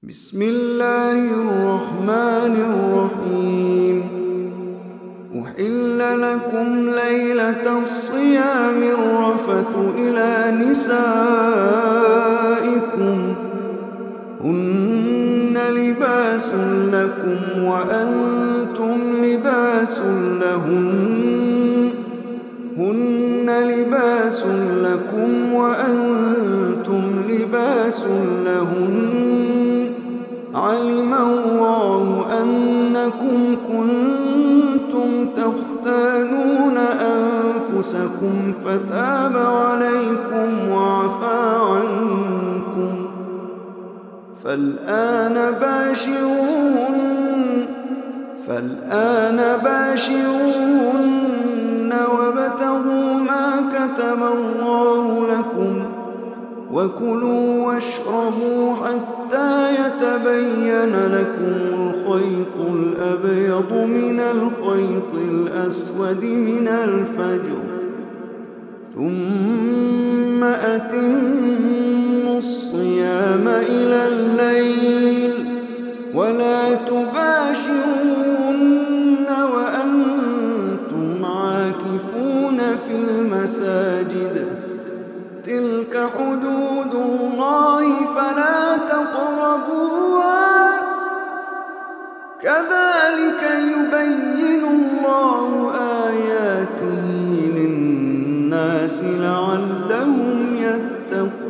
بسم الله الرحمن الرحيم. أحل لكم ليلة الصيام الرفث إلى نسائكم هن لباس لكم وأنتم لباس لهن هن لباس لكم وأنتم لباس لهن علم الله أنكم كنتم تختانون أنفسكم فتاب عليكم وعفى عنكم فالآن باشروهن وابتغوا ما كتب الله لكم وكلوا واشربوا حتى يتبين لكم الخيط الأبيض من الخيط الأسود من الفجر ثم أتموا الصيام إلى الليل ولا تباشرون وأنتم عاكفون في المساجد تلك حدود الله فلا تقربوها كذلك يبين الله آياته للناس لعلهم يتقون.